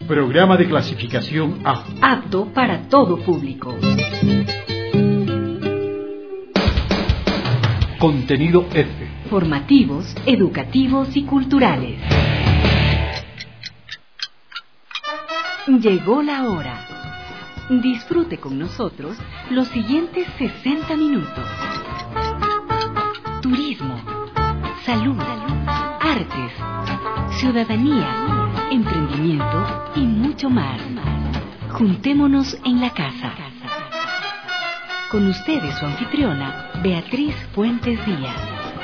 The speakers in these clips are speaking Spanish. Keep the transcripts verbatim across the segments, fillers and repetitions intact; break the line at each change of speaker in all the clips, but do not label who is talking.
Programa de clasificación A.
Apto para todo público.
Contenido F.
Formativos, educativos y culturales. Llegó la hora. Disfrute con nosotros los siguientes sesenta minutos. Turismo, salud, artes, ciudadanía, emprendimiento y mucho más. Juntémonos en la casa. Con ustedes su anfitriona, Beatriz Fuentes Díaz.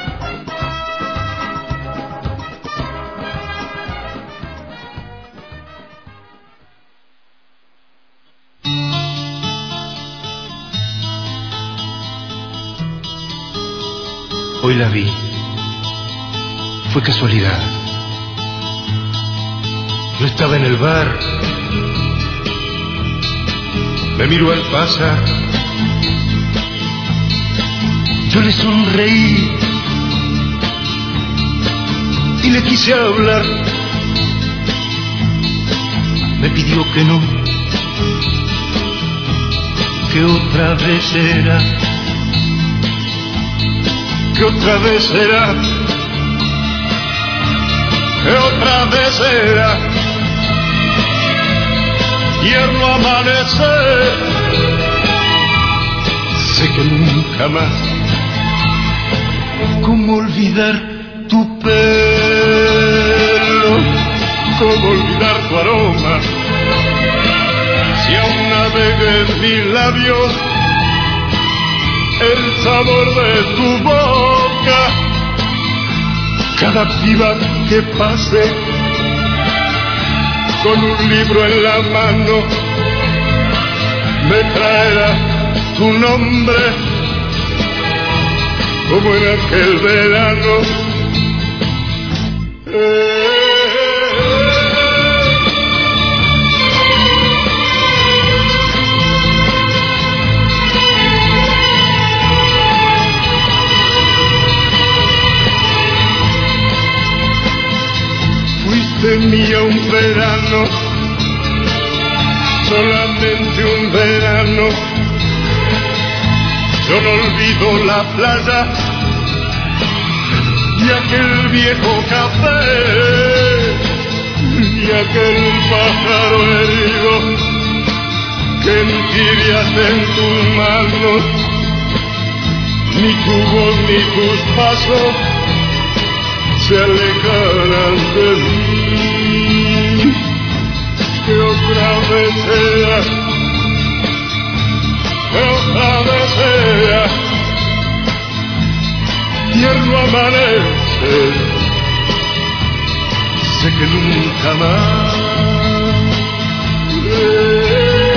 Hoy la vi. Fue casualidad. Yo estaba en el bar. Me miró al pasar. Yo le sonreí y le quise hablar. Me pidió que no, que otra vez será, que otra vez será, que otra vez será. Tierno amanecer, sé que nunca más. ¿Cómo olvidar tu pelo? ¿Cómo olvidar tu aroma? Si aún navega en mis labios el sabor de tu boca. Cada piba que pase con un libro en la mano me traerá tu nombre, como en aquel verano. Eh, Fuiste mía un verano, solamente un verano. Yo no olvido la playa y aquel viejo café y aquel pájaro herido que entibias en tus manos. Ni tu voz ni tus pasos se alejarán de mí. Que otra vez sea, que otra vez sea, tierno amanecer, sé que nunca más. Eh,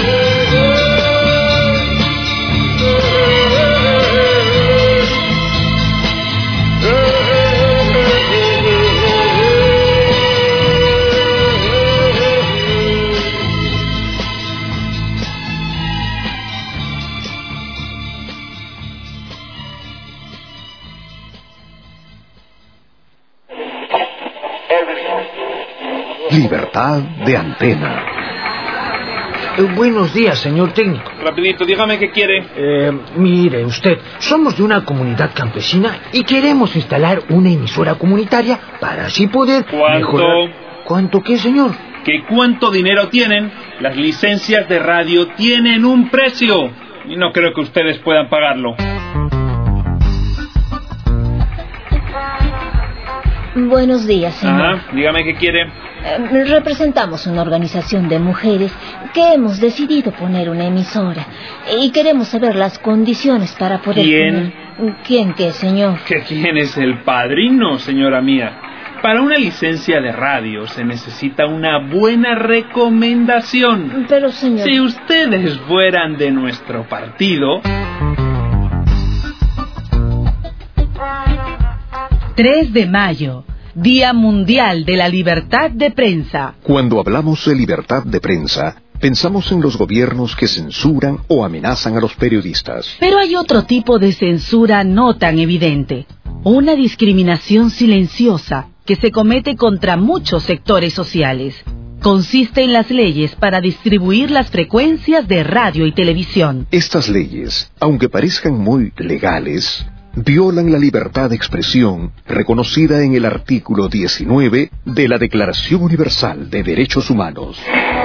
Libertad de antena.
Eh, buenos días, señor técnico.
Rapidito, dígame qué quiere.
Eh, mire usted, somos de una comunidad campesina y queremos instalar una emisora comunitaria para así poder
¿Cuánto?
mejorar... ¿Cuánto qué, señor?
¿Que cuánto dinero tienen? Las licencias de radio tienen un precio y no creo que ustedes puedan pagarlo.
Buenos días, señor.
Ajá, dígame qué quiere.
Eh, representamos una organización de mujeres que hemos decidido poner una emisora y queremos saber las condiciones para poder...
¿Quién?
Poner... ¿Quién qué, señor?
¿Que quién es el padrino, señora mía? Para una licencia de radio se necesita una buena recomendación.
Pero, señor...
Si ustedes fueran de nuestro partido...
tres de mayo, Día Mundial de la Libertad de Prensa.
Cuando hablamos de libertad de prensa, pensamos en los gobiernos que censuran o amenazan a los periodistas.
Pero hay otro tipo de censura no tan evidente. Una discriminación silenciosa que se comete contra muchos sectores sociales. consiste en las leyes para distribuir las frecuencias de radio y televisión.
Estas leyes, aunque parezcan muy legales, violan la libertad de expresión reconocida en el artículo diecinueve de la Declaración Universal de Derechos Humanos.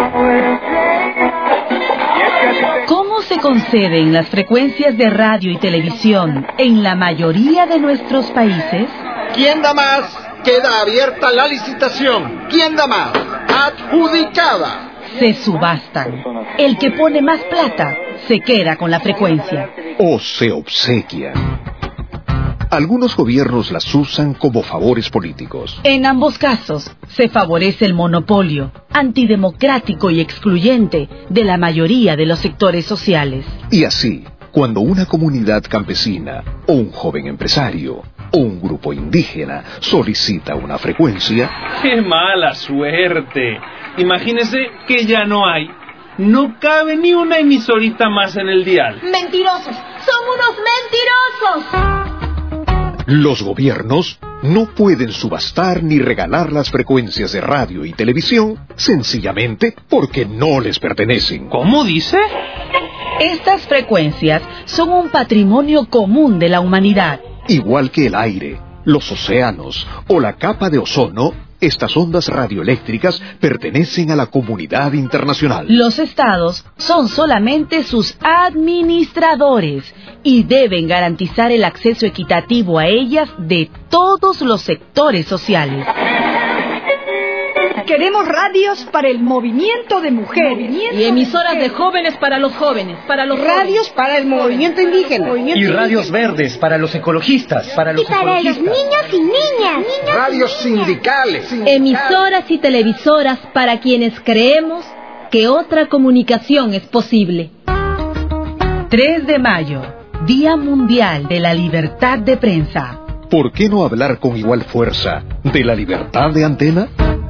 ¿Cómo se conceden las frecuencias de radio y televisión en la mayoría de nuestros países?
¿Quién da más? Queda abierta la licitación. ¿Quién da más? Adjudicada.
Se subastan. El que pone más plata se queda con la frecuencia.
O se obsequian. Algunos gobiernos las usan como favores políticos.
En ambos casos, se favorece el monopolio, antidemocrático y excluyente, de la mayoría de los sectores sociales.
Y así, cuando una comunidad campesina, o un joven empresario, o un grupo indígena solicita una frecuencia...
¡Qué mala suerte! Imagínese que ya no hay. No cabe ni una emisorita más en el dial.
¡Mentirosos! ¡Son unos mentirosos!
Los gobiernos no pueden subastar ni regalar las frecuencias de radio y televisión sencillamente porque no les pertenecen.
¿Cómo dice?
Estas frecuencias son un patrimonio común de la humanidad.
Igual que el aire, los océanos o la capa de ozono, estas ondas radioeléctricas pertenecen a la comunidad internacional.
Los estados son solamente sus administradores y deben garantizar el acceso equitativo a ellas de todos los sectores sociales.
Queremos radios para el movimiento de mujeres.
Y emisoras de jóvenes para los jóvenes. Para los
radios para el movimiento indígena.
Y radios verdes para los ecologistas. Para los
y para los niños y niñas.
Radios sindicales.
Emisoras y televisoras para quienes creemos que otra comunicación es posible.
tres de mayo, Día Mundial de la Libertad de Prensa.
¿Por qué no hablar con igual fuerza de la libertad de antena?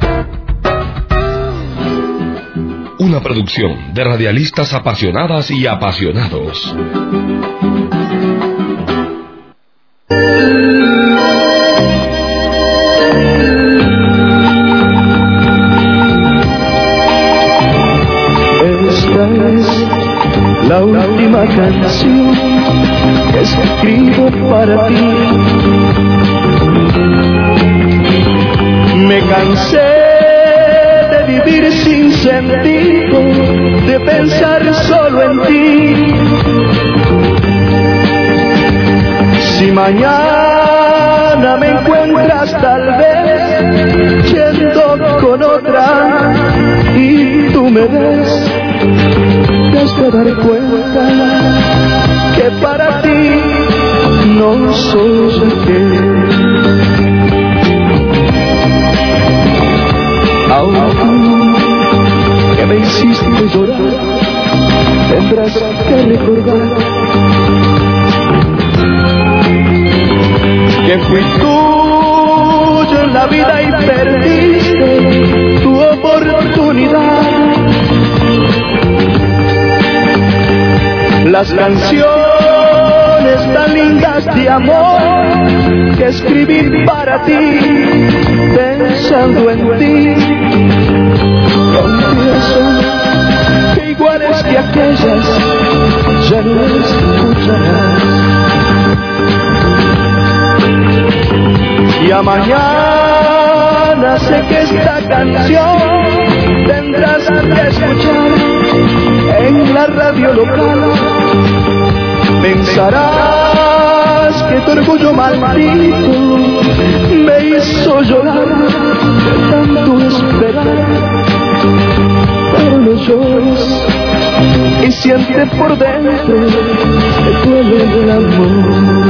Una producción de radialistas apasionadas y apasionados.
Esta es la última canción que escribo para ti. Me cansé vivir sin sentido, de pensar solo en ti. Si mañana me encuentras tal vez yendo con otra y tú me ves, te has de dar cuenta que para ti no soy aquel. Ahora tú, que me hiciste llorar, tendrás que recordar que fui tuyo en la vida y perdiste tu oportunidad. Las canciones tan lindas de amor que escribí para ti, pensando en ti, confieso que iguales que aquellas ya no escucharás. Y a mañana sé que esta canción tendrás que escuchar en la radio local. Pensarás que tu orgullo maldito me hizo llorar de tanto esperar, pero no llores y siente por dentro que duele el amor.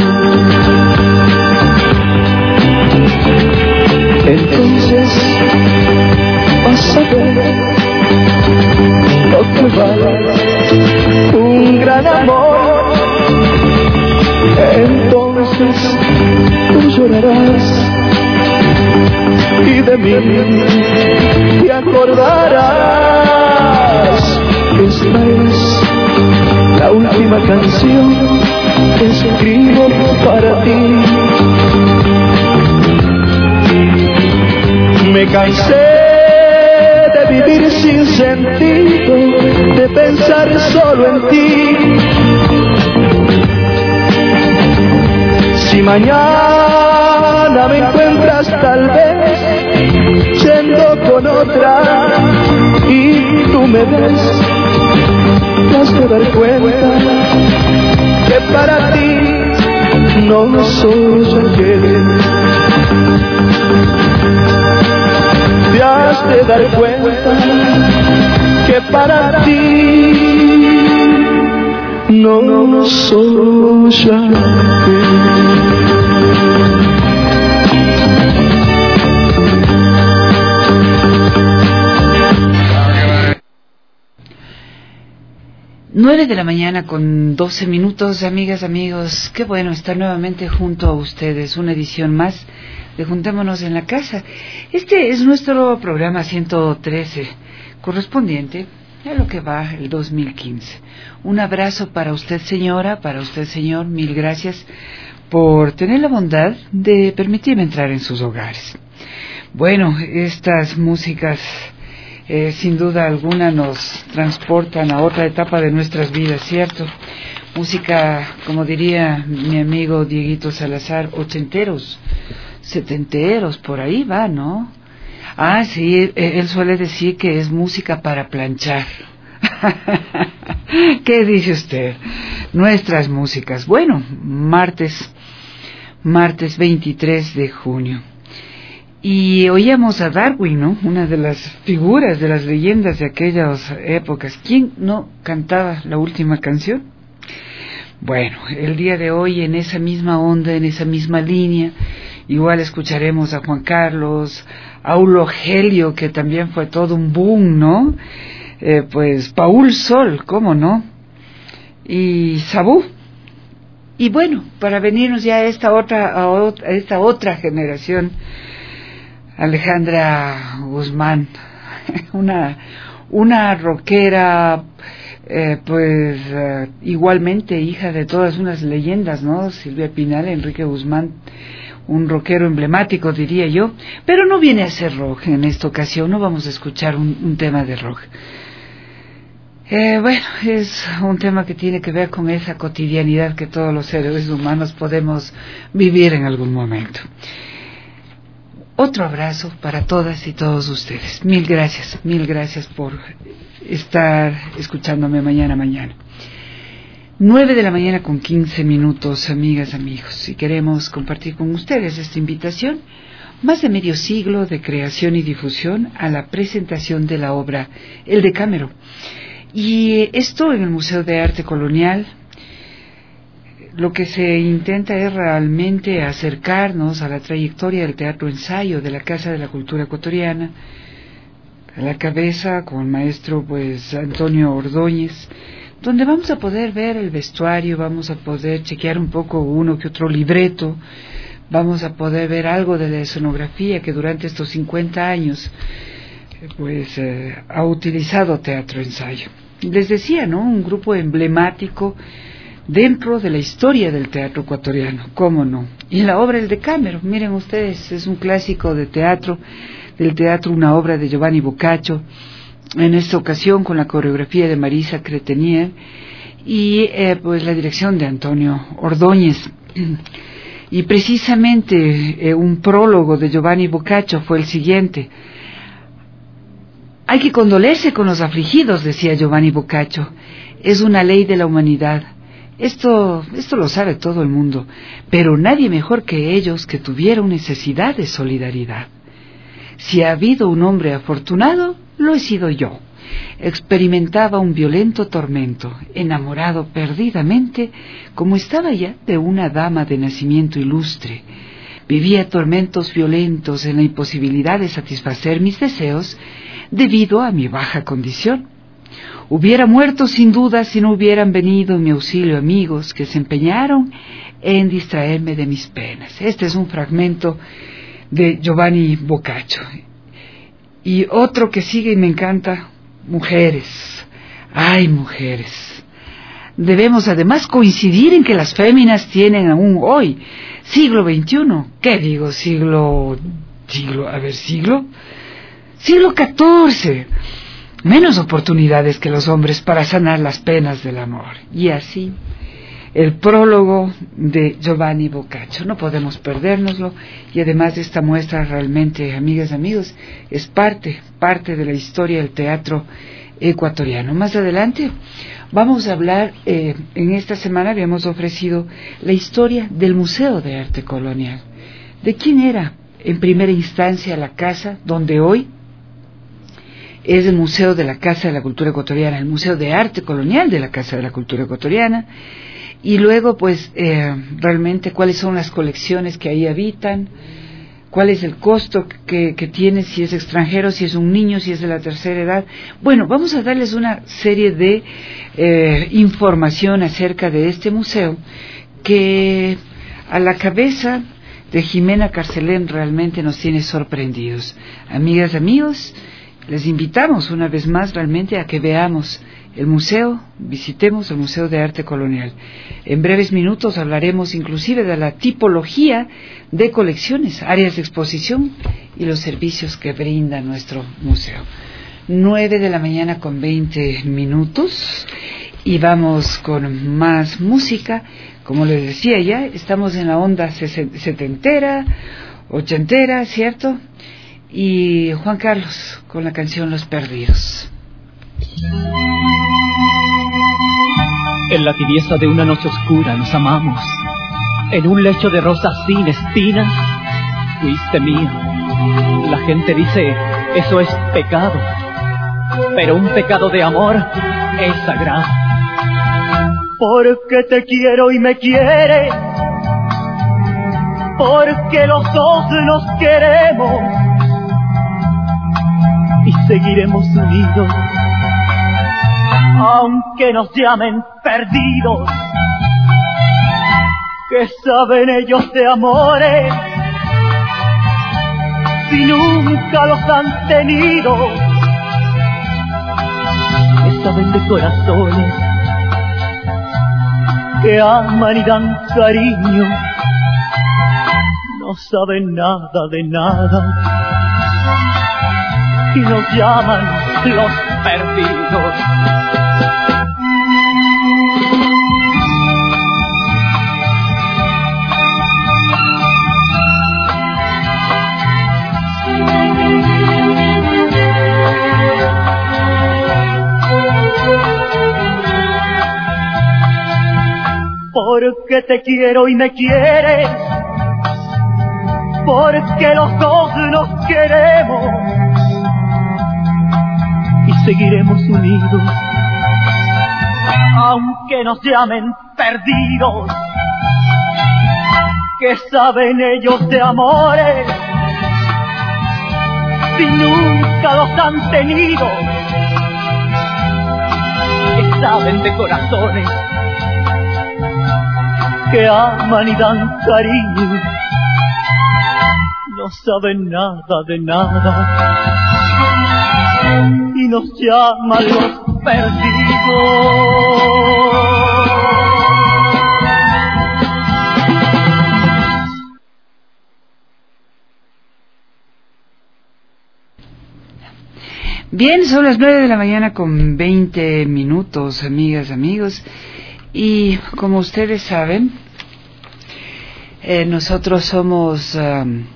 Entonces vas a ver lo que vale un gran amor. Entonces tú llorarás y de mí te acordarás. Esta es la última canción que escribo para ti. Me cansé de vivir sentido de pensar solo en ti. Si mañana me encuentras tal vez yendo con otra y tú me ves, te has de dar cuenta que para ti no soy aquel. Te has de dar cuenta que para ti no soy aquel.
Nueve de la mañana con doce minutos, amigas, amigos. Qué bueno estar nuevamente junto a ustedes. Una edición más de Juntémonos en la Casa. Este es nuestro programa ciento trece, correspondiente a lo que va el dos mil quince. Un abrazo para usted, señora, para usted, señor. Mil gracias por tener la bondad de permitirme entrar en sus hogares. Bueno, estas músicas Eh, sin duda alguna nos transportan a otra etapa de nuestras vidas, ¿cierto? Música, como diría mi amigo Dieguito Salazar, ochenteros, setenteros, por ahí va, ¿no? Ah, sí, él suele decir que es música para planchar. ¿Qué dice usted? Nuestras músicas. Bueno, martes, martes veintitrés de junio. Y oíamos a Darwin, ¿no? Una de las figuras, de las leyendas de aquellas épocas. ¿Quién no cantaba la última canción? Bueno, el día de hoy en esa misma onda, en esa misma línea, igual escucharemos a Juan Carlos, a Aulo Gelio, que también fue todo un boom, ¿no? Eh, pues Paul Sol, ¿cómo no? Y Sabú. Y bueno, para venirnos ya a esta otra, a, otra, a esta otra generación, Alejandra Guzmán, una una rockera, eh, pues uh, igualmente hija de todas unas leyendas, ¿no? Silvia Pinal, Enrique Guzmán, un rockero emblemático, diría yo, pero no viene a ser rock en esta ocasión, no vamos a escuchar un, un tema de rock. Eh, bueno, es un tema que tiene que ver con esa cotidianidad que todos los seres humanos podemos vivir en algún momento. Otro abrazo para todas y todos ustedes. Mil gracias, mil gracias por estar escuchándome mañana mañana. Nueve de la mañana con quince minutos, amigas, amigos. Y queremos compartir con ustedes esta invitación, más de medio siglo de creación y difusión a la presentación de la obra El Decámero. Y esto en el Museo de Arte Colonial. Lo que se intenta es realmente acercarnos a la trayectoria del teatro ensayo de la Casa de la Cultura Ecuatoriana, a la cabeza con el maestro pues Antonio Ordóñez, donde vamos a poder ver el vestuario, vamos a poder chequear un poco uno que otro libreto, vamos a poder ver algo de la escenografía que durante estos cincuenta años pues eh, ha utilizado teatro ensayo. Les decía, ¿no? Un grupo emblemático dentro de la historia del teatro ecuatoriano, ¿cómo no? Y la obra El Decámero, miren ustedes, es un clásico de teatro, del teatro, una obra de Giovanni Boccaccio, en esta ocasión con la coreografía de Marisa Cretenier y eh, pues la dirección de Antonio Ordóñez. Y precisamente eh, un prólogo de Giovanni Boccaccio fue el siguiente: hay que condolerse con los afligidos, decía Giovanni Boccaccio, es una ley de la humanidad. Esto, esto lo sabe todo el mundo, pero nadie mejor que ellos que tuvieron necesidad de solidaridad. Si ha habido un hombre afortunado, lo he sido yo. Experimentaba un violento tormento, enamorado perdidamente, como estaba ya de una dama de nacimiento ilustre. Vivía tormentos violentos en la imposibilidad de satisfacer mis deseos debido a mi baja condición. Hubiera muerto sin duda si no hubieran venido en mi auxilio amigos que se empeñaron en distraerme de mis penas. Este es un fragmento de Giovanni Boccaccio. Y otro que sigue y me encanta, mujeres. ¡Ay, mujeres! Debemos además coincidir en que las féminas tienen aún hoy, siglo veintiuno, ¿qué digo? Siglo... siglo... a ver, siglo... siglo catorce... menos oportunidades que los hombres para sanar las penas del amor. Y así, el prólogo de Giovanni Boccaccio, no podemos perdérnoslo, y además esta muestra realmente, amigas y amigos, es parte, parte de la historia del teatro ecuatoriano. Más adelante vamos a hablar, eh, en esta semana habíamos ofrecido la historia del Museo de Arte Colonial. ¿De quién era en primera instancia la casa donde hoy es el Museo de la Casa de la Cultura Ecuatoriana, el Museo de Arte Colonial de la Casa de la Cultura Ecuatoriana? Y luego, pues, eh, realmente cuáles son las colecciones que ahí habitan, cuál es el costo que, que tiene, si es extranjero, si es un niño, si es de la tercera edad. Bueno, vamos a darles una serie de eh, información acerca de este museo, que a la cabeza de Jimena Carcelén realmente nos tiene sorprendidos. Amigas, amigos, les invitamos una vez más realmente a que veamos el museo, visitemos el Museo de Arte Colonial. En breves minutos hablaremos inclusive de la tipología de colecciones, áreas de exposición y los servicios que brinda nuestro museo. Nueve de la mañana con veinte minutos y vamos con más música. Como les decía ya, estamos en la onda setentera, ochentera, ¿cierto? Y Juan Carlos con la canción Los Perdidos.
En la tibieza de una noche oscura nos amamos. En un lecho de rosas sin espinas, fuiste mía. La gente dice, eso es pecado. Pero un pecado de amor es sagrado.
Porque te quiero y me quieres. Porque los dos nos queremos. Y seguiremos unidos. Aunque nos llamen perdidos, ¿qué saben ellos de amores si nunca los han tenido? ¿Qué saben de corazones que aman y dan cariño? No saben nada de nada y nos llaman los perdidos. Porque te quiero y me quieres, porque los dos nos queremos y seguiremos unidos, aunque nos llamen perdidos. ¿Qué saben ellos de amores si nunca los han tenido? ¿Qué saben de corazones que aman y dan cariño? No saben nada de nada y nos llaman los perdidos.
Bien, son las nueve de la mañana con veinte minutos, amigas, amigos, y como ustedes saben, eh, nosotros somos, um,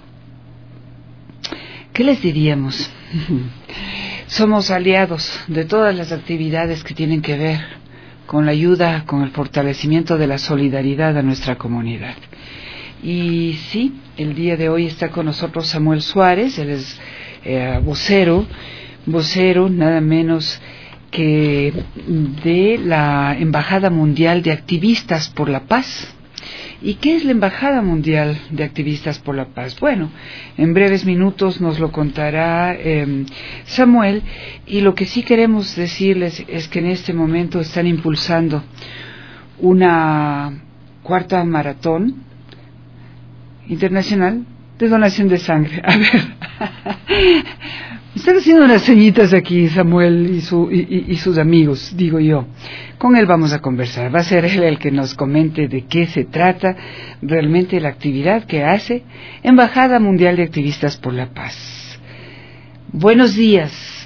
¿qué les diríamos? Somos aliados de todas las actividades que tienen que ver con la ayuda, con el fortalecimiento de la solidaridad a nuestra comunidad. Y sí, el día de hoy está con nosotros Samuel Suárez, él es eh, vocero, vocero nada menos que de la Embajada Mundial de Activistas por la Paz. ¿Y qué es la Embajada Mundial de Activistas por la Paz? Bueno, en breves minutos nos lo contará eh, Samuel, y lo que sí queremos decirles es que en este momento están impulsando una cuarta maratón internacional de donación de sangre. A ver, están haciendo unas señitas aquí Samuel y, su, y, y, y sus amigos, digo yo. Con él vamos a conversar. Va a ser él el que nos comente de qué se trata realmente la actividad que hace Embajada Mundial de Activistas por la Paz. Buenos días,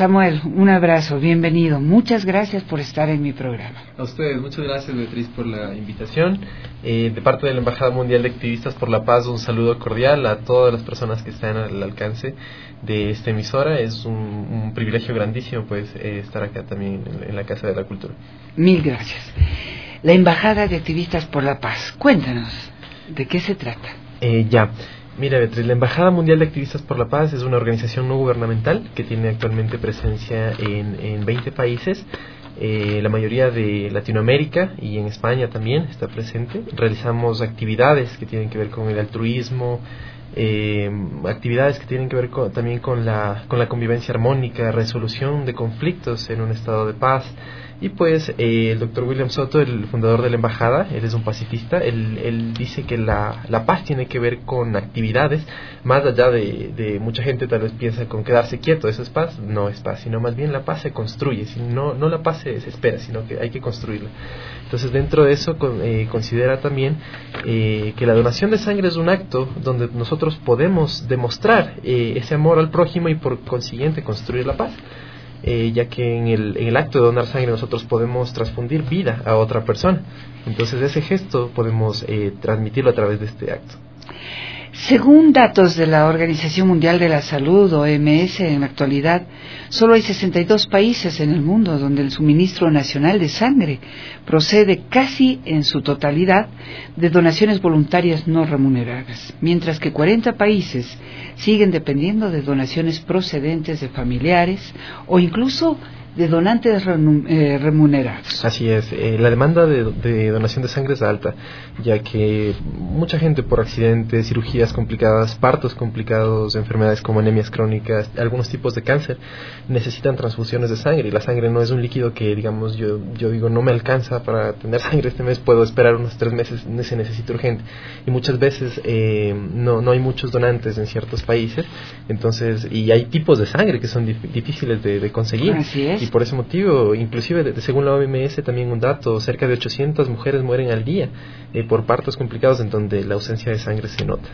Samuel, un abrazo, bienvenido. Muchas gracias por estar en mi programa.
A ustedes, muchas gracias, Beatriz, por la invitación. Eh, de parte de la Embajada Mundial de Activistas por la Paz, un saludo cordial a todas las personas que están al alcance de esta emisora. Es un, un privilegio grandísimo, pues, eh, estar acá también en, en la Casa de la Cultura.
Mil gracias. La Embajada de Activistas por la Paz, cuéntanos, ¿de qué se trata?
Eh, ya. Mira, Beatriz, la Embajada Mundial de Activistas por la Paz es una organización no gubernamental que tiene actualmente presencia en, en veinte países, eh, la mayoría de Latinoamérica, y en España también está presente. Realizamos actividades que tienen que ver con el altruismo, eh, actividades que tienen que ver con, también con la, con la convivencia armónica, resolución de conflictos en un estado de paz. Y pues eh, el doctor William Soto, el fundador de la embajada, él es un pacifista, él, él dice que la, la paz tiene que ver con actividades, más allá de, de mucha gente tal vez piensa con quedarse quieto, eso es paz, no es paz, sino más bien la paz se construye, no, no la paz se, se espera, sino que hay que construirla. Entonces dentro de eso con, eh, considera también eh, que la donación de sangre es un acto donde nosotros podemos demostrar eh, ese amor al prójimo y por consiguiente construir la paz. Eh, ya que en el, en el acto de donar sangre nosotros podemos transfundir vida a otra persona. Entonces ese gesto podemos eh, transmitirlo a través de este acto.
Según datos de la Organización Mundial de la Salud, O M S, en la actualidad, solo hay sesenta y dos países en el mundo donde el suministro nacional de sangre procede casi en su totalidad de donaciones voluntarias no remuneradas, mientras que cuarenta países siguen dependiendo de donaciones procedentes de familiares o incluso de donantes eh, remunerados.
Así es, eh, la demanda de, de donación de sangre es alta, ya que mucha gente por accidentes, cirugías complicadas, partos complicados, enfermedades como anemias crónicas, algunos tipos de cáncer, necesitan transfusiones de sangre, y la sangre no es un líquido que, digamos, yo, yo digo, no me alcanza para tener sangre este mes, puedo esperar unos tres meses, se necesita urgente, y muchas veces eh, no, no hay muchos donantes en ciertos países, entonces, y hay tipos de sangre que son dif- difíciles de, de conseguir.
Así es.
Y por ese motivo, inclusive de, de, según la O M S, también un dato, cerca de ochocientas mujeres mueren al día eh, por partos complicados en donde la ausencia de sangre se nota.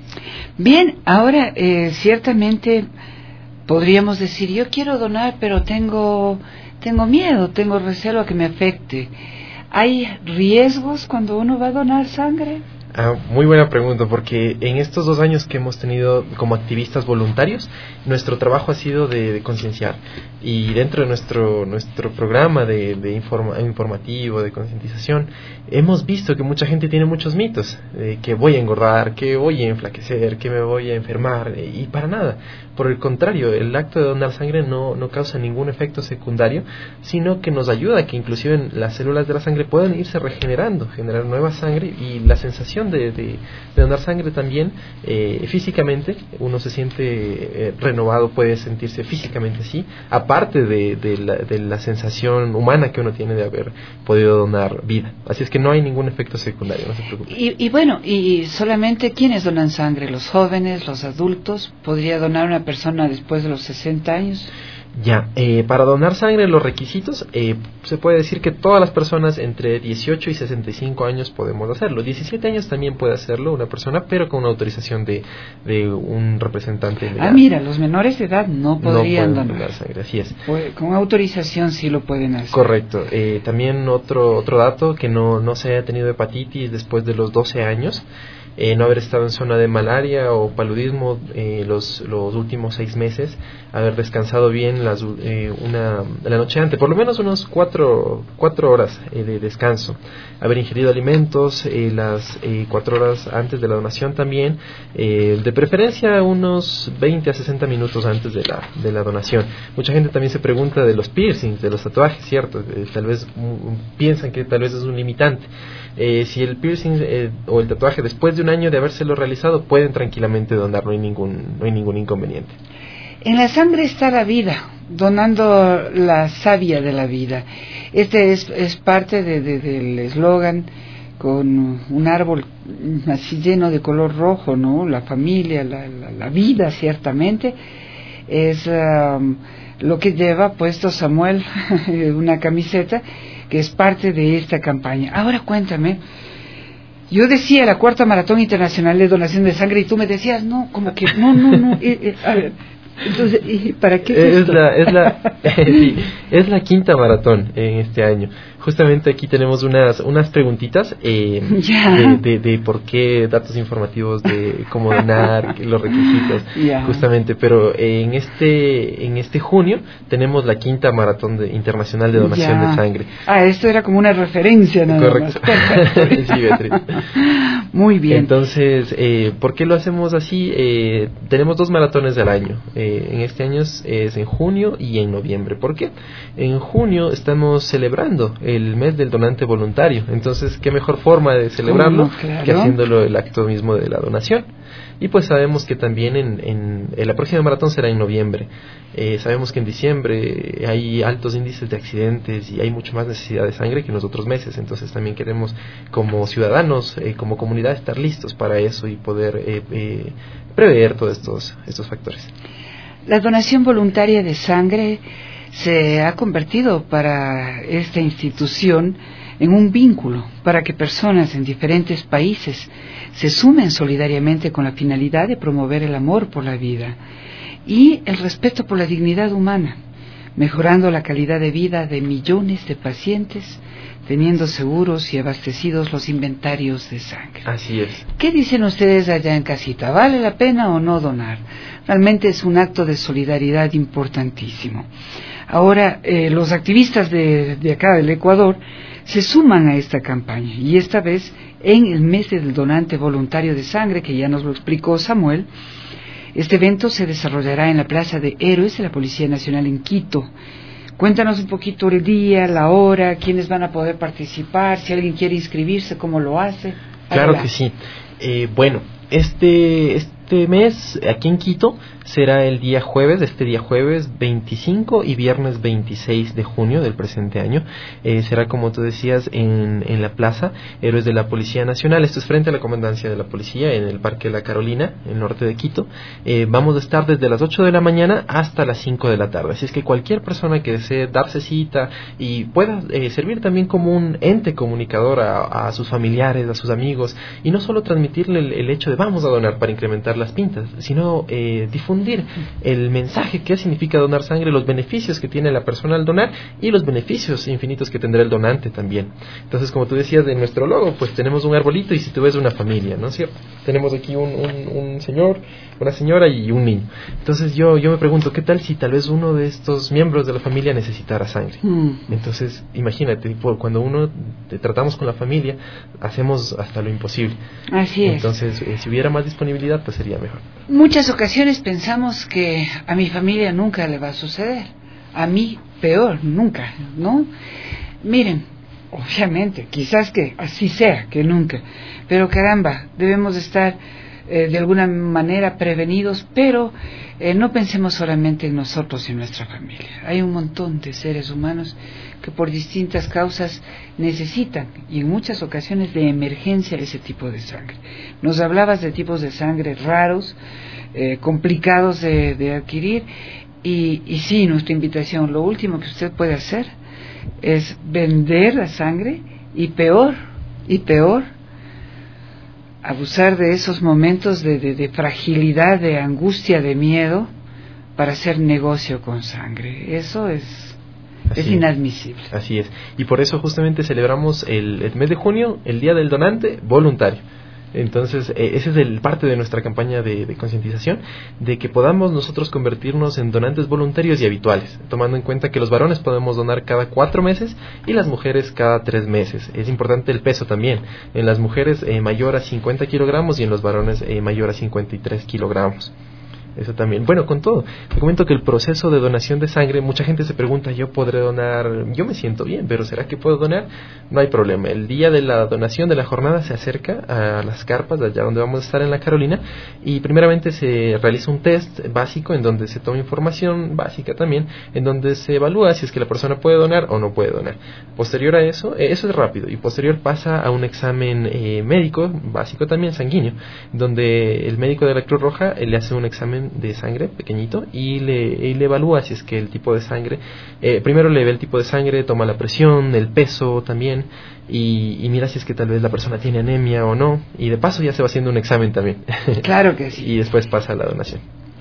Bien, ahora eh, ciertamente podríamos decir, yo quiero donar, pero tengo, tengo miedo, tengo recelo a que me afecte. ¿Hay riesgos cuando uno va a donar sangre?
Ah, muy buena pregunta, porque en estos dos años que hemos tenido como activistas voluntarios, nuestro trabajo ha sido de, de concienciar, y dentro de nuestro nuestro programa de, de informa, informativo, de concientización, hemos visto que mucha gente tiene muchos mitos, eh, que voy a engordar, que voy a enflaquecer, que me voy a enfermar, eh, y para nada. Por el contrario, el acto de donar sangre no, no causa ningún efecto secundario, sino que nos ayuda a que inclusive las células de la sangre puedan irse regenerando, generar nueva sangre, y la sensación de, de, de donar sangre también, eh, físicamente, uno se siente eh, renovado, puede sentirse físicamente así, aparte de, de, la, de la sensación humana que uno tiene de haber podido donar vida. Así es que no hay ningún efecto secundario, no se preocupe.
Y, y bueno, y solamente ¿quiénes donan sangre? ¿Los jóvenes, los adultos? ¿Podría donar una persona después de los sesenta años?
Ya, eh, para donar sangre los requisitos, eh, se puede decir que todas las personas entre dieciocho y sesenta y cinco años podemos hacerlo. diecisiete años también puede hacerlo una persona, pero con una autorización de, de un representante legal.
Ah, mira, los menores de edad no podrían
no pueden
donar.
donar sangre, así es.
Pues, con autorización sí lo pueden hacer.
Correcto. Eh, también otro otro dato, que no, no se haya tenido hepatitis después de los doce años. Eh, no haber estado en zona de malaria o paludismo eh, los los últimos seis meses, haber descansado bien las, eh, una la noche antes, por lo menos unos cuatro cuatro horas eh, de descanso, haber ingerido alimentos eh, las eh, cuatro horas antes de la donación también, eh, de preferencia unos veinte a sesenta minutos antes de la de la donación. Mucha gente también se pregunta de los piercings, de los tatuajes, cierto, eh, tal vez um, piensan que tal vez es un limitante. Eh, si el piercing eh, o el tatuaje después de un año de habérselo realizado, pueden tranquilamente donar, no hay ningún, no hay ningún inconveniente.
En la sangre está la vida, donando la savia de la vida. Este es, es parte de, de, del eslogan, con un árbol así lleno de color rojo, ¿no? La familia, la, la, la vida, ciertamente. Es um, lo que lleva puesto Samuel, una camiseta que es parte de esta campaña. Ahora cuéntame, yo decía la cuarta maratón internacional de donación de sangre y tú me decías, no, como que, no, no, no, eh, eh, a ver, Entonces, ¿y para qué es,
es
esto?
la es la sí, es la quinta maratón en este año. Justamente aquí tenemos unas unas preguntitas eh, de, de, de por qué, datos informativos de cómo donar, los requisitos, ya. justamente. Pero eh, en este en este junio tenemos la quinta maratón de, internacional de donación ya. de sangre.
Ah, esto era como una referencia, nada
Correcto.
más.
Sí, Beatriz.
Muy bien.
Entonces, eh, ¿por qué lo hacemos así? Eh, tenemos dos maratones al año. Eh, en este año es, es en junio y en noviembre. ¿Por qué? En junio estamos celebrando el mes del donante voluntario. Entonces, ¿qué mejor forma de celebrarlo oh, claro. que haciéndolo el acto mismo de la donación? Y pues sabemos que también en, en, en la próxima maratón será en noviembre. Eh, sabemos que en diciembre hay altos índices de accidentes y hay mucho más necesidad de sangre que en los otros meses. Entonces también queremos como ciudadanos, eh, como comunidad, estar listos para eso y poder eh, eh, prever todos estos, estos factores.
La donación voluntaria de sangre se ha convertido para esta institución en un vínculo para que personas en diferentes países se sumen solidariamente con la finalidad de promover el amor por la vida y el respeto por la dignidad humana, mejorando la calidad de vida de millones de pacientes, teniendo seguros y abastecidos los inventarios de sangre.
Así es.
¿Qué dicen ustedes allá en casita? ¿Vale la pena o no donar? Realmente es un acto de solidaridad importantísimo. Ahora, eh, los activistas de, de acá del Ecuador se suman a esta campaña y esta vez en el mes del donante voluntario de sangre, que ya nos lo explicó Samuel. Este evento se desarrollará en la Plaza de Héroes de la Policía Nacional en Quito. Cuéntanos un poquito el día, la hora, quiénes van a poder participar, si alguien quiere inscribirse, cómo lo hace.
Claro Adelante. que sí. Eh, bueno, este, este mes aquí en Quito será el día jueves, este día jueves veinticinco y viernes veintiséis de junio del presente año. Eh, será, como tú decías, en, en la Plaza Héroes de la Policía Nacional. Esto es frente a la Comandancia de la Policía, en el Parque La Carolina, en el norte de Quito. Eh, vamos a estar desde las ocho de la mañana hasta las cinco de la tarde. Así es que cualquier persona que desee darse cita y pueda eh, servir también como un ente comunicador a, a sus familiares, a sus amigos, y no solo transmitirle el, el hecho de vamos a donar para incrementar las pintas, sino eh, difundir el mensaje que significa donar sangre, los beneficios que tiene la persona al donar y los beneficios infinitos que tendrá el donante también. Entonces, como tú decías de nuestro logo, pues tenemos un arbolito y si tú ves una familia, ¿no es cierto? Tenemos aquí un, un, un señor, una señora y un niño. Entonces yo, yo me pregunto, ¿qué tal si tal vez uno de estos miembros de la familia necesitara sangre? Mm. Entonces, imagínate, cuando uno te tratamos con la familia, hacemos hasta lo imposible.
Así es.
Entonces, eh, si hubiera más disponibilidad, pues sería mejor.
Muchas ocasiones pensamos que a mi familia nunca le va a suceder, a mí peor, nunca, ¿no? Miren, obviamente, quizás que así sea, que nunca, pero caramba, debemos estar eh, de alguna manera prevenidos, pero eh, no pensemos solamente en nosotros y en nuestra familia. Hay un montón de seres humanos que por distintas causas necesitan, y en muchas ocasiones de emergencia, ese tipo de sangre. Nos hablabas de tipos de sangre raros, eh, complicados de, de adquirir, y, y sí, nuestra invitación, lo último que usted puede hacer es vender la sangre, y peor, y peor, abusar de esos momentos de, de, de fragilidad, de angustia, de miedo, para hacer negocio con sangre. Eso es... Así es inadmisible.
Así es. Y por eso justamente celebramos el, el mes de junio, el Día del Donante Voluntario. Entonces, eh, esa es el, parte de nuestra campaña de, de concientización, de que podamos nosotros convertirnos en donantes voluntarios y habituales, tomando en cuenta que los varones podemos donar cada cuatro meses y las mujeres cada tres meses. Es importante el peso también. En las mujeres eh, mayor a cincuenta kilogramos y en los varones eh, mayor a cincuenta y tres kilogramos. Eso también. Bueno, con todo, te comento que el proceso de donación de sangre, mucha gente se pregunta, ¿yo podré donar? Yo me siento bien, pero ¿será que puedo donar? No hay problema. El día de la donación de la jornada se acerca a las carpas, allá donde vamos a estar en la Carolina, y primeramente se realiza un test básico en donde se toma información básica también, en donde se evalúa si es que la persona puede donar o no puede donar. Posterior a eso, eh, eso es rápido, y posterior pasa a un examen eh, médico, básico también, sanguíneo, donde el médico de la Cruz Roja eh, le hace un examen de sangre pequeñito y le, y le evalúa si es que el tipo de sangre, eh, primero le ve el tipo de sangre, toma la presión, el peso también, y, y mira si es que tal vez la persona tiene anemia o no, y de paso ya se va haciendo un examen también.
Claro que sí.
Y después pasa a la donación.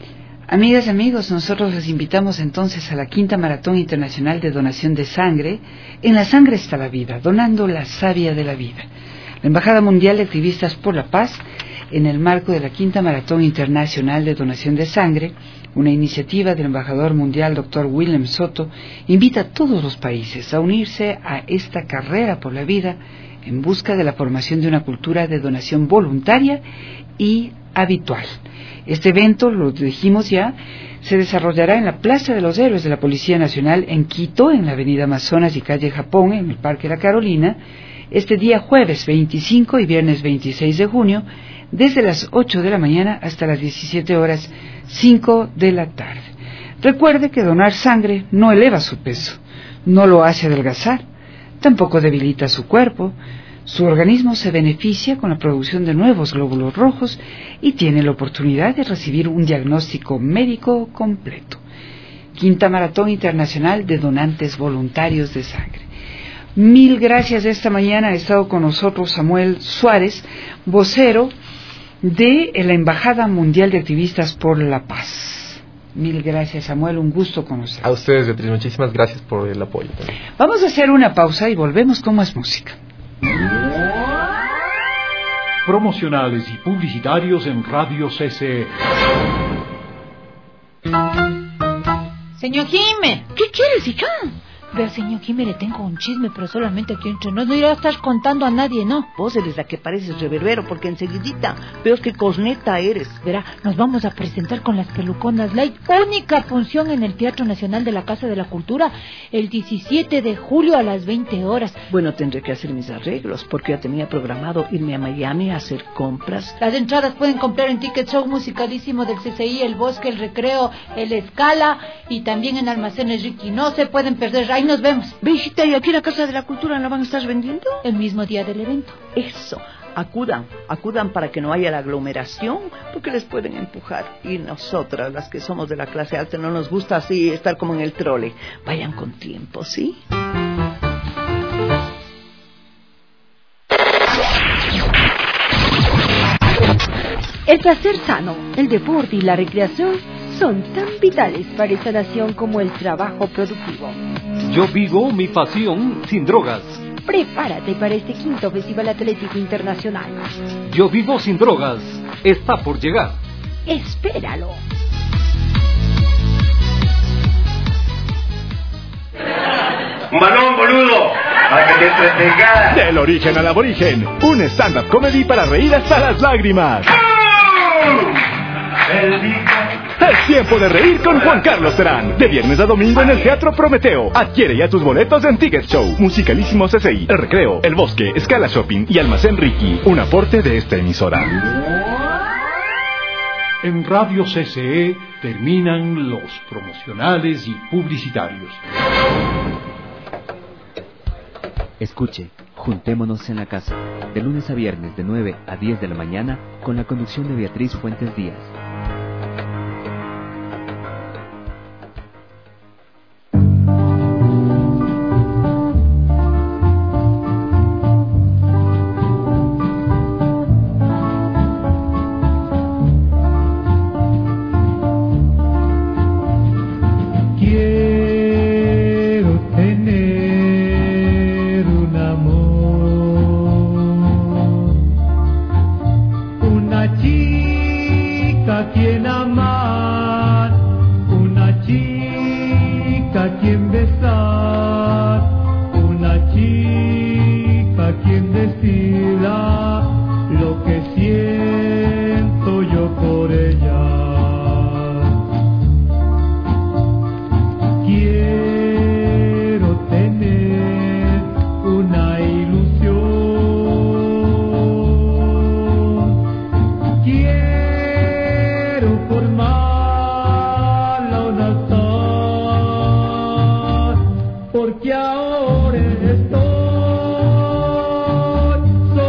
Amigas y amigos, nosotros les invitamos entonces a la quinta Maratón Internacional de Donación de Sangre. En la sangre está la vida, donando la savia de la vida. La Embajada Mundial de Activistas por la Paz, en el marco de la quinta Maratón Internacional de Donación de Sangre, una iniciativa del embajador mundial doctor Willem Soto, invita a todos los países a unirse a esta carrera por la vida en busca de la formación de una cultura de donación voluntaria y habitual. Este evento, lo dijimos ya, se desarrollará en la Plaza de los Héroes de la Policía Nacional en Quito, en la Avenida Amazonas y Calle Japón, en el Parque La Carolina, este día jueves veinticinco y viernes veintiséis de junio, desde las ocho de la mañana hasta las diecisiete horas cinco de la tarde. Recuerde que donar sangre no eleva su peso, no lo hace adelgazar, tampoco debilita su cuerpo. Su organismo se beneficia con la producción de nuevos glóbulos rojos y tiene la oportunidad de recibir un diagnóstico médico completo. Quinta Maratón Internacional de Donantes Voluntarios de Sangre. Mil gracias. Esta mañana ha estado con nosotros Samuel Suárez, vocero de la Embajada Mundial de Activistas por la Paz. Mil gracias, Samuel, un gusto conocer.
A ustedes, Beatriz, muchísimas gracias por el apoyo también.
Vamos a hacer una pausa y volvemos con más música.
Promocionales y publicitarios en Radio C C E.
Señor Jime.
¿Qué quieres, hija?
Vea, señor Jime, le tengo un chisme, pero solamente aquí entre nosotros. No irá a estar contando a nadie, ¿no?
Vos eres la que pareces reverbero, porque enseguidita veo que corneta eres.
Verá, nos vamos a presentar con las Peluconas Light. Única función en el Teatro Nacional de la Casa de la Cultura, el diecisiete de julio a las veinte horas.
Bueno, tendré que hacer mis arreglos, porque ya tenía programado irme a Miami a hacer compras.
Las entradas pueden comprar en Ticket Show Musicalísimo del C C I, El Bosque, El Recreo, El Escala y también en Almacenes Ricky. No se pueden perder. Ahí nos vemos.
Vejita, ¿y aquí en la Casa de la Cultura la van a estar vendiendo?
El mismo día del evento.
Eso. Acudan, acudan para que no haya la aglomeración, porque les pueden empujar. Y nosotras, las que somos de la clase alta, no nos gusta así estar como en el trole. Vayan con tiempo, ¿sí?
El placer sano, el deporte y la recreación son tan vitales para esta nación como el trabajo productivo.
Yo vivo mi pasión sin drogas.
Prepárate para este quinto Festival Atlético Internacional.
Yo vivo sin drogas. Está por llegar.
Espéralo.
Un balón, boludo, para que te entretengas.
Del origen al aborigen, un stand-up comedy para reír hasta las lágrimas. Es tiempo de reír con Juan Carlos Terán. De viernes a domingo en el Teatro Prometeo. Adquiere ya tus boletos en Ticket Show, Musicalísimo C C I, El Recreo, El Bosque, Scala Shopping y Almacén Ricky. Un aporte de esta emisora.
En Radio C C E terminan los promocionales y publicitarios.
Escuche, Juntémonos en la Casa, de lunes a viernes de nueve a diez de la mañana, con la conducción de Beatriz Fuentes Díaz.
Porque ahora estoy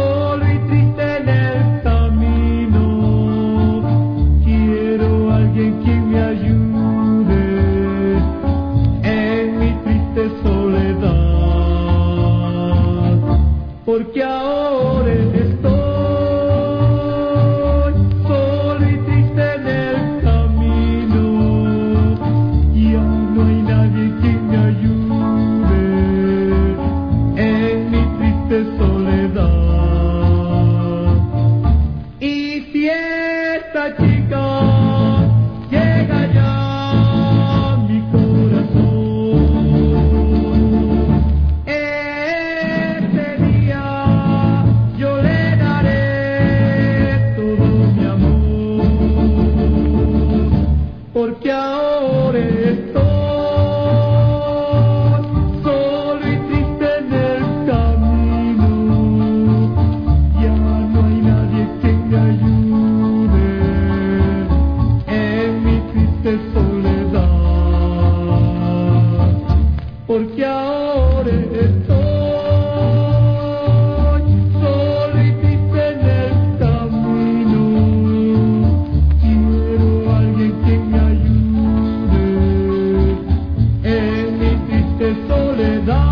porque ahora estoy solito en el camino. Quiero a alguien que me ayude en mi triste soledad.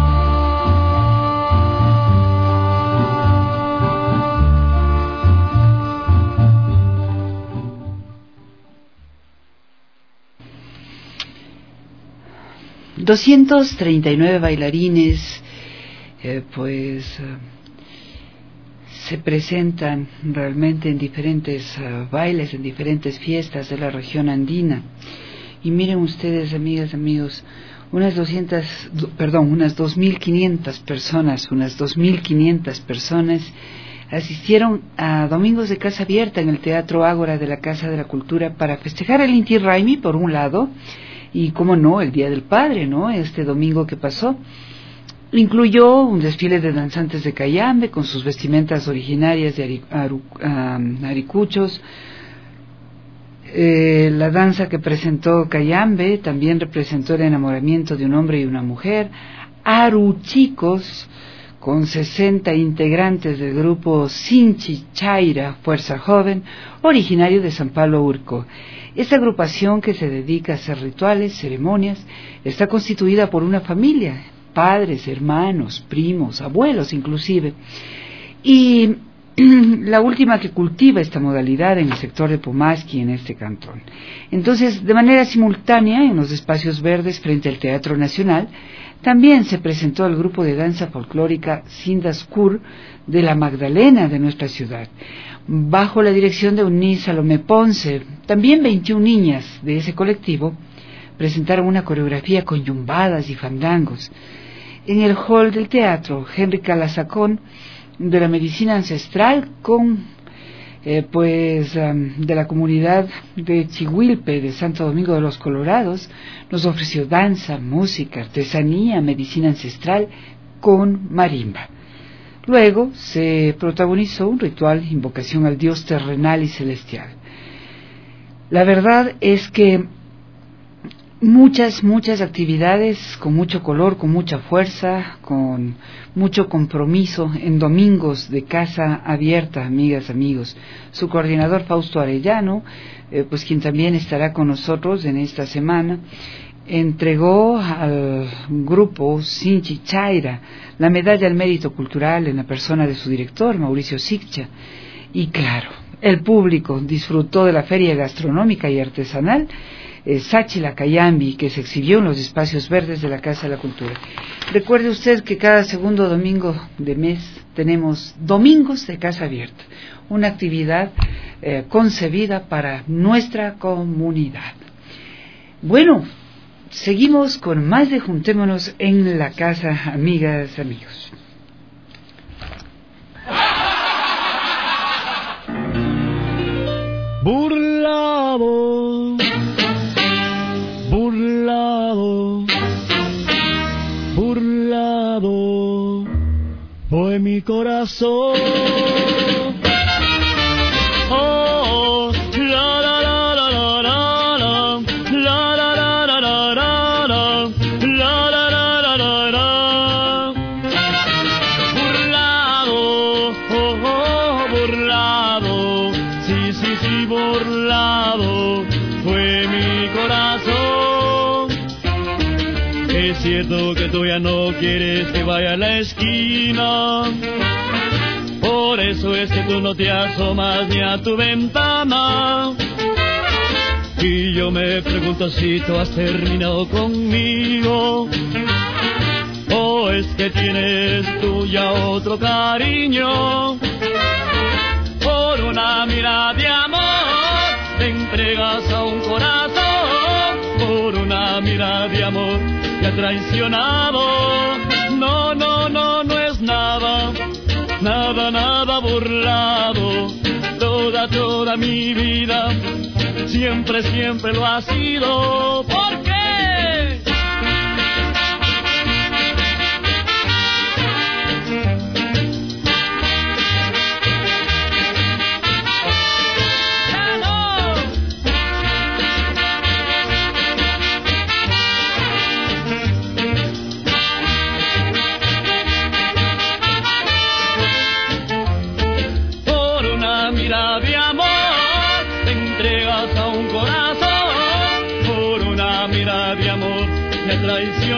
doscientos treinta y nueve bailarines eh, pues uh, se presentan realmente en diferentes uh, bailes, en diferentes fiestas de la región andina. Y miren ustedes, amigas, amigos, unas doscientas, perdón, unas dos mil quinientas personas, unas dos mil quinientas personas asistieron a Domingos de Casa Abierta en el Teatro Ágora de la Casa de la Cultura para festejar el Inti Raymi, por un lado, y cómo no, el Día del Padre, ¿no? Este domingo que pasó. Incluyó un desfile de danzantes de Cayambe con sus vestimentas originarias de Aru, um, Aricuchos. Eh, la danza que presentó Cayambe también representó el enamoramiento de un hombre y una mujer. Aruchicos, con sesenta integrantes del grupo Sinchi Chaira, Fuerza Joven, originario de San Pablo Urco. Esta agrupación, que se dedica a hacer rituales, ceremonias, está constituida por una familia, padres, hermanos, primos, abuelos inclusive, y la última que cultiva esta modalidad en el sector de Pomasqui, en este cantón. Entonces, de manera simultánea, en los espacios verdes frente al Teatro Nacional, también se presentó el grupo de danza folclórica Sindaskur de la Magdalena de nuestra ciudad, bajo la dirección de Uní Salomé Ponce. También veintiuna niñas de ese colectivo presentaron una coreografía con yumbadas y fandangos. En el hall del teatro, Henry Calazacón, de la medicina ancestral, con eh, pues um, de la comunidad de Chihuilpe, de Santo Domingo de los Colorados, nos ofreció danza, música, artesanía, medicina ancestral con marimba. Luego se protagonizó un ritual, invocación al Dios terrenal y celestial. La verdad es que muchas, muchas actividades con mucho color, con mucha fuerza, con mucho compromiso en Domingos de Casa Abierta, amigas, amigos. Su coordinador, Fausto Arellano, eh, pues quien también estará con nosotros en esta semana, entregó al grupo Sinchi Chaira la medalla al mérito cultural en la persona de su director, Mauricio Siccha. Y claro, el público disfrutó de la feria gastronómica y artesanal eh, Sáchila Cayambi, que se exhibió en los espacios verdes de la Casa de la Cultura. Recuerde usted que cada segundo domingo de mes tenemos Domingos de Casa Abierta, una actividad eh, concebida para nuestra comunidad. Bueno, seguimos con más de Juntémonos en la Casa, amigas, amigos.
Burlado, burlado, burlado fue mi corazón. Oh, la la la la la la la, la la la la la la, la la la la la la. Burlado, oh, oh, burlado, sí, sí, sí, burlado fue mi corazón. Es cierto que tú ya no quieres que vaya a la esquina, por eso es que tú no te asomas ni a tu ventana. Y yo me pregunto si tú has terminado conmigo, o es que tienes tú ya otro cariño. Por una mirada de amor te entregas a un corazón, por una mirada de amor te ha traicionado. No, no, no, no es nada, nada, nada, burlado. Toda, toda mi vida siempre, siempre lo ha sido. ¿Por qué?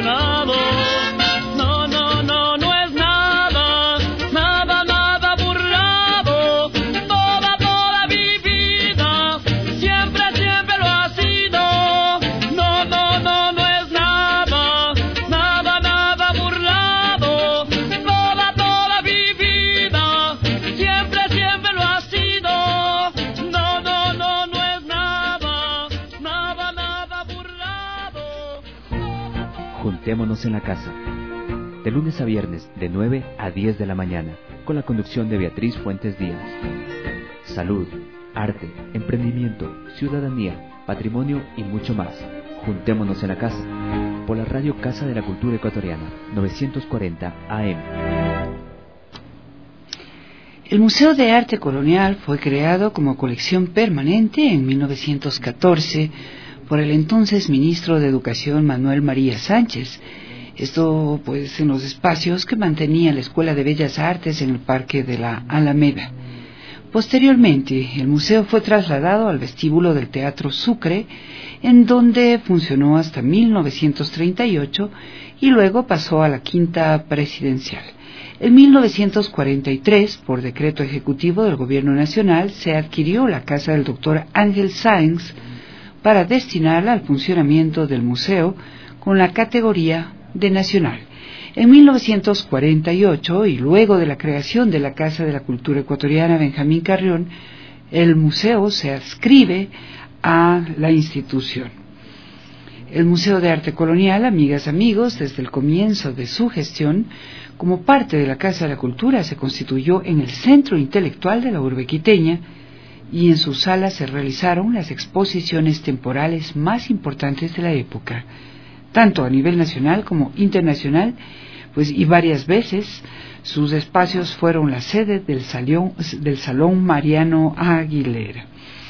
apasionado. No, no, no, no es nada, nada, nada burlado. Toda, toda mi vida, siempre, siempre lo ha sido. No, no, no, no es nada, nada, nada burlado. Toda, toda mi vida, siempre, siempre lo ha sido. No, no, no, no es nada, nada, nada burlado.
Juntémonos en la casa. De lunes a viernes, de nueve a diez de la mañana, con la conducción de Beatriz Fuentes Díaz. Salud, arte, emprendimiento, ciudadanía, patrimonio y mucho más. Juntémonos en la casa. Por la radio Casa de la Cultura Ecuatoriana, novecientos cuarenta A M.
El Museo de Arte Colonial fue creado como colección permanente en mil novecientos catorce por el entonces ministro de Educación Manuel María Sánchez. Esto pues en los espacios que mantenía la Escuela de Bellas Artes en el Parque de la Alameda. Posteriormente, el museo fue trasladado al vestíbulo del Teatro Sucre, en donde funcionó hasta mil novecientos treinta y ocho y luego pasó a la Quinta Presidencial. En mil novecientos cuarenta y tres, por decreto ejecutivo del Gobierno Nacional, se adquirió la casa del doctor Ángel Sáenz para destinarla al funcionamiento del museo con la categoría de nacional. En mil novecientos cuarenta y ocho, y luego de la creación de la Casa de la Cultura Ecuatoriana Benjamín Carrión, el museo se adscribe a la institución. El Museo de Arte Colonial, amigas, amigos, desde el comienzo de su gestión, como parte de la Casa de la Cultura, se constituyó en el centro intelectual de la urbe quiteña, y en sus salas se realizaron las exposiciones temporales más importantes de la época, tanto a nivel nacional como internacional, pues y varias veces sus espacios fueron la sede del salón, del Salón Mariano Aguilera.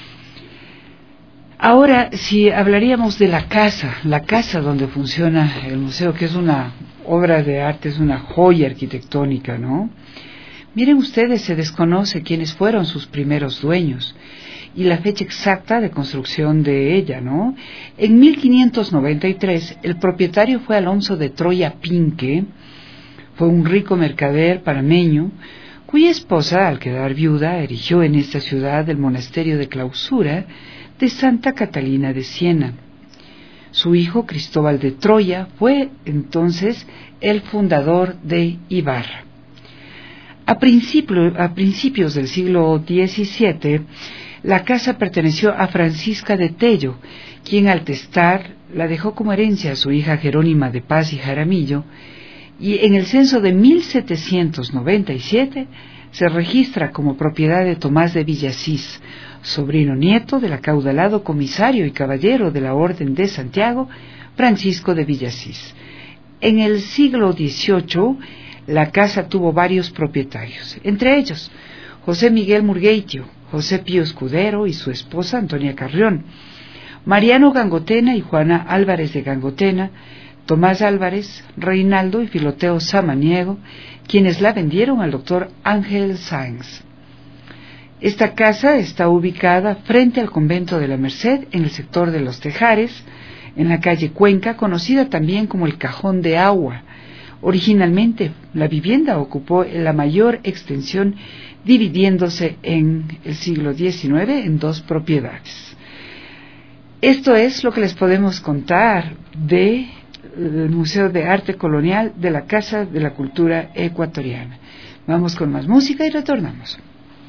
Ahora, si hablaríamos de la casa, la casa donde funciona el museo, que es una obra de arte, es una joya arquitectónica, ¿no? Miren ustedes, se desconoce quiénes fueron sus primeros dueños y la fecha exacta de construcción de ella, ¿no? En mil quinientos noventa y tres, el propietario fue Alonso de Troya Pinque. Fue un rico mercader panameño, cuya esposa, al quedar viuda, erigió en esta ciudad el monasterio de clausura de Santa Catalina de Siena. Su hijo, Cristóbal de Troya, fue entonces el fundador de Ibarra. A, principio, a principios del siglo diecisiete, la casa perteneció a Francisca de Tello, quien al testar la dejó como herencia a su hija Jerónima de Paz y Jaramillo, y en el censo de mil setecientos noventa y siete se registra como propiedad de Tomás de Villasís, sobrino nieto del acaudalado comisario y caballero de la Orden de Santiago, Francisco de Villasís. En el siglo dieciocho, la casa tuvo varios propietarios, entre ellos José Miguel Murgueitio, José Pío Escudero y su esposa Antonia Carrión, Mariano Gangotena y Juana Álvarez de Gangotena, Tomás Álvarez, Reinaldo y Filoteo Samaniego, quienes la vendieron al doctor Ángel Sáenz. Esta casa está ubicada frente al convento de la Merced, en el sector de Los Tejares, en la calle Cuenca, conocida también como el Cajón de Agua. Originalmente, la vivienda ocupó la mayor extensión, dividiéndose en el siglo diecinueve en dos propiedades. Esto es lo que les podemos contar de el Museo de Arte Colonial de la Casa de la Cultura Ecuatoriana. Vamos con más música y retornamos.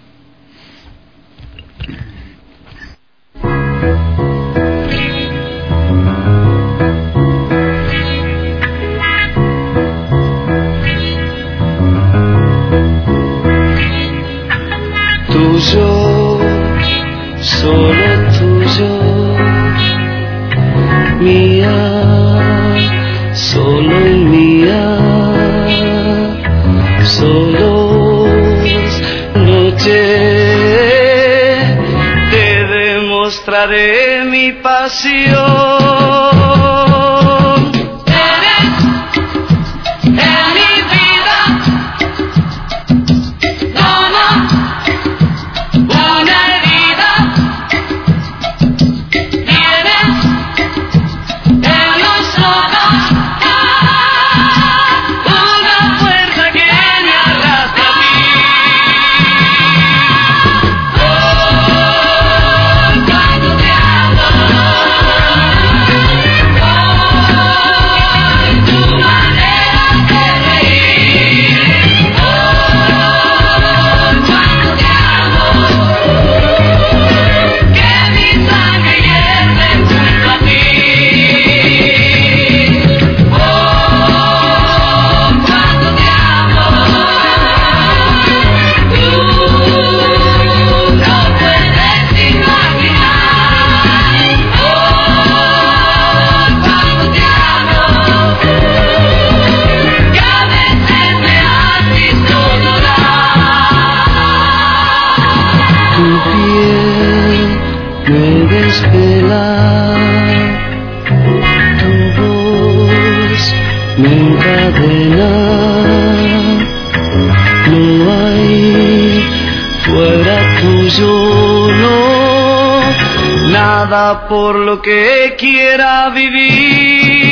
Tuyo, solo tuyo, mía, solo mía, solos noche, te demostraré mi pasión.
Tienes en los ojos
nunca de nada, no hay fuera tuyo, no, nada por lo que quiera vivir.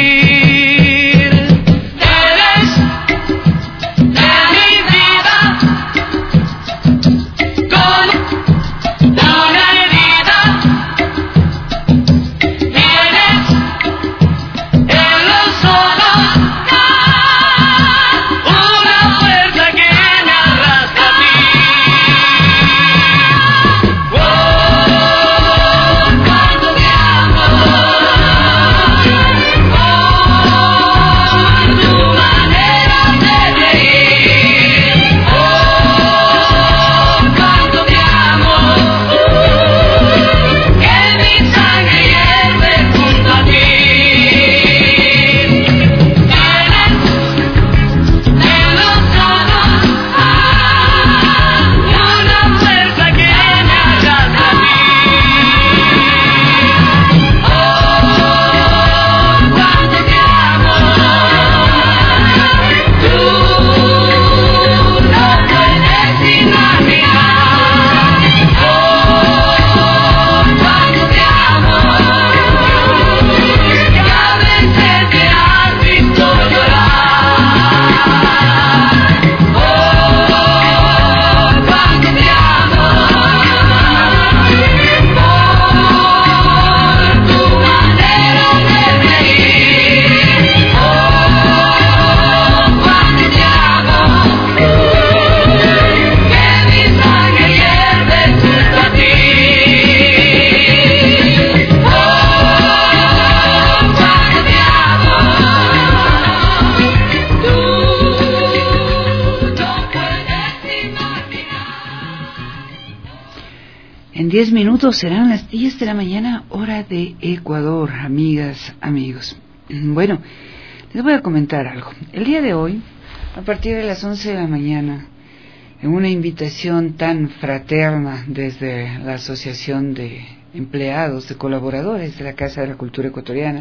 Diez minutos serán las diez de la mañana, hora de Ecuador, amigas, amigos. Bueno, les voy a comentar algo. El día de hoy, a partir de las once de la mañana, en una invitación tan fraterna desde la Asociación de Empleados, de Colaboradores de la Casa de la Cultura Ecuatoriana,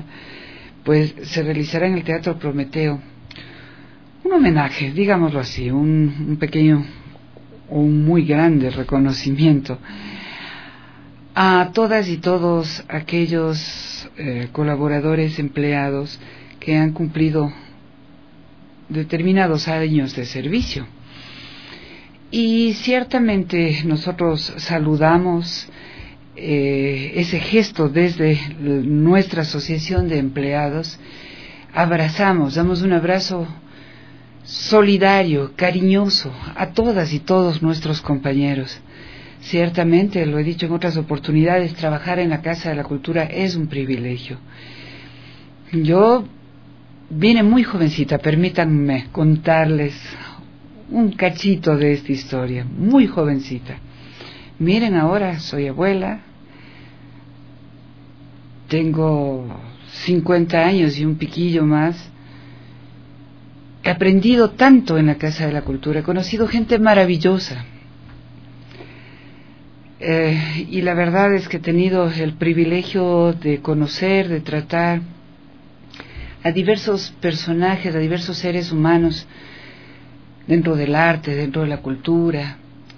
pues se realizará en el Teatro Prometeo un homenaje, digámoslo así, un, un pequeño, un muy grande reconocimiento a todas y todos aquellos eh, colaboradores, empleados que han cumplido determinados años de servicio. Y ciertamente nosotros saludamos eh, ese gesto desde nuestra asociación de empleados, abrazamos, damos un abrazo solidario, cariñoso a todas y todos nuestros compañeros. Ciertamente, lo he dicho en otras oportunidades, trabajar en la Casa de la Cultura es un privilegio. Yo vine muy jovencita, permítanme contarles un cachito de esta historia, muy jovencita. Miren, ahora soy abuela, tengo cincuenta años y un piquillo más. He aprendido tanto en la Casa de la Cultura, he conocido gente maravillosa. Eh, y la verdad es que he tenido el privilegio de conocer, de tratar a diversos personajes, a diversos seres humanos dentro del arte, dentro de la cultura,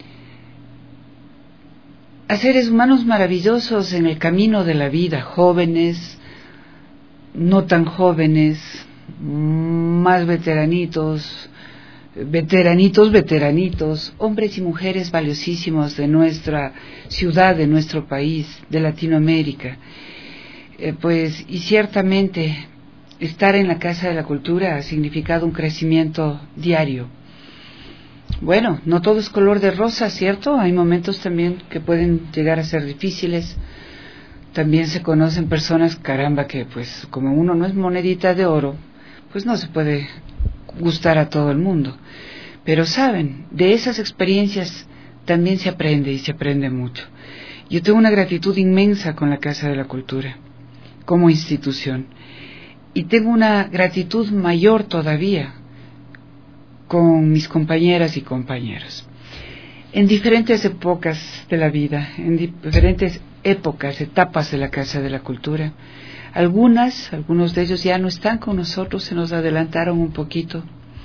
a seres humanos maravillosos en el camino de la vida, jóvenes, no tan jóvenes, más veteranitos, veteranitos, veteranitos, hombres y mujeres valiosísimos de nuestra ciudad, de nuestro país, de Latinoamérica. Eh, pues, y ciertamente estar en la Casa de la Cultura ha significado un crecimiento diario. Bueno, no todo es color de rosa, ¿cierto? Hay momentos también que pueden llegar a ser difíciles. También se conocen personas, caramba, que pues como uno no es monedita de oro, pues no se puede gustar a todo el mundo. Pero saben, de esas experiencias también se aprende y se aprende mucho. Yo tengo una gratitud inmensa con la Casa de la Cultura como institución, y tengo una gratitud mayor todavía con mis compañeras y compañeros. En diferentes épocas de la vida, en diferentes épocas, etapas de la Casa de la Cultura, Algunas, algunos de ellos ya no están con nosotros, se nos adelantaron un poquito.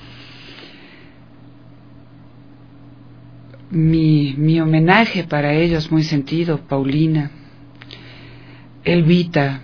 Mi, mi homenaje para ellos muy sentido: Paulina, Elvita,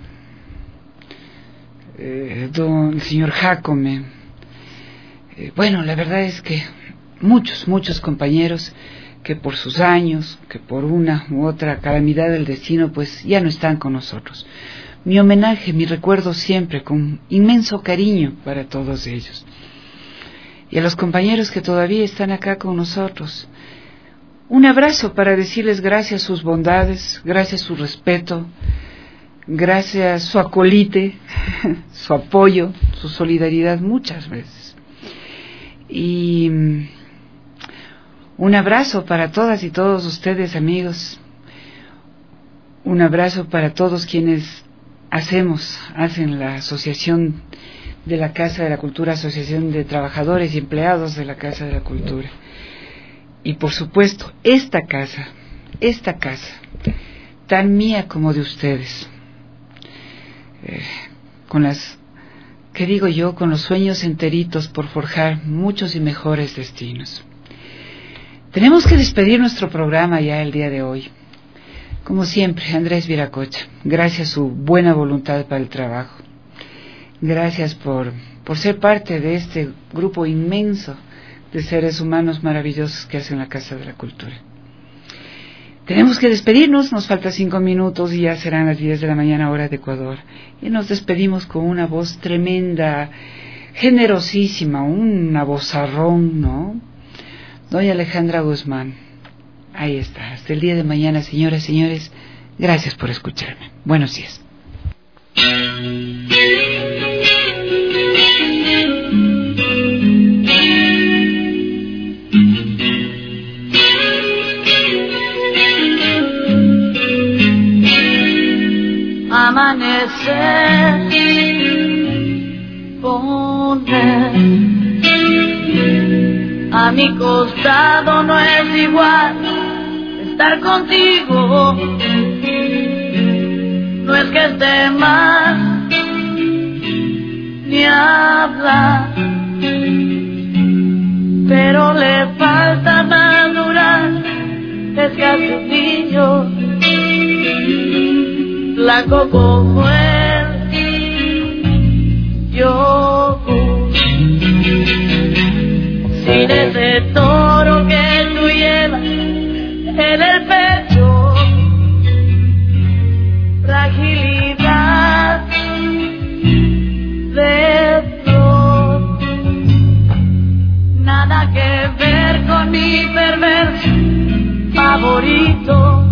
eh, don el señor Jacome. Eh, bueno, la verdad es que muchos, muchos compañeros que por sus años, que por una u otra calamidad del destino, pues ya no están con nosotros. Mi homenaje, mi recuerdo siempre con inmenso cariño para todos ellos. Y a los compañeros que todavía están acá con nosotros, un abrazo para decirles gracias sus bondades, gracias su respeto, gracias su acolite, su apoyo, su solidaridad muchas veces. Y un abrazo para todas y todos ustedes, amigos. Un abrazo para todos quienes hacemos, hacen la asociación de la Casa de la Cultura, Asociación de Trabajadores y Empleados de la Casa de la Cultura. Y por supuesto, esta casa, esta casa, tan mía como de ustedes, eh, con las, ¿qué digo yo?, con los sueños enteritos por forjar muchos y mejores destinos. Tenemos que despedir nuestro programa ya el día de hoy. Como siempre, Andrés Viracocha, gracias a su buena voluntad para el trabajo. Gracias por, por ser parte de este grupo inmenso de seres humanos maravillosos que hacen la Casa de la Cultura. Tenemos que despedirnos, nos faltan cinco minutos y ya serán las diez de la mañana hora de Ecuador. Y nos despedimos con una voz tremenda, generosísima, una vozarrón, ¿no? Doña Alejandra Guzmán. Ahí está, hasta el día de mañana, señoras y señores, gracias por escucharme. Buenos días.
Amanecer, poner a mi costado, no es igual estar contigo. No es que esté mal ni hablar, pero le falta madurar. Es casi un niño, blanco como el yogur, sin ese toro que tú llevas en el pecho, fragilidad de flor, nada que ver con mi perverso favorito.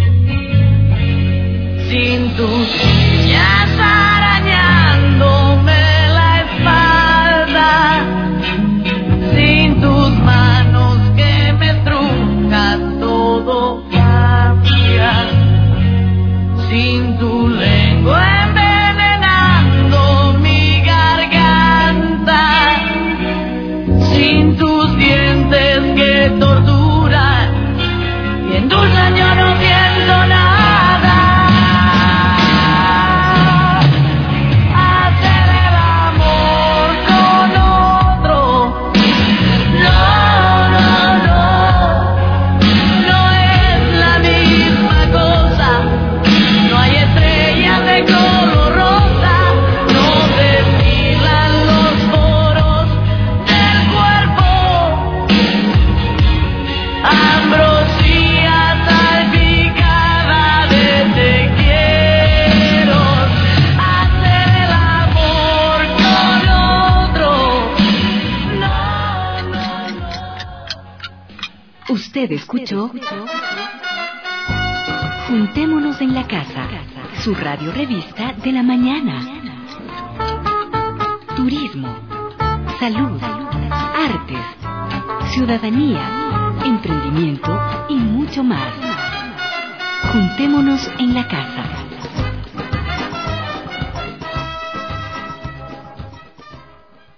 Sin tus uñas arañándome la espalda, sin tus manos que me truncan, todo cambia. Sin tu lengua envenenando mi garganta, sin tus dientes que torturan y endulzan, yo no siento nada.
Usted escuchó Juntémonos en la Casa, su radio revista de la mañana. Turismo, salud, artes, ciudadanía, emprendimiento y mucho más. Juntémonos en la Casa.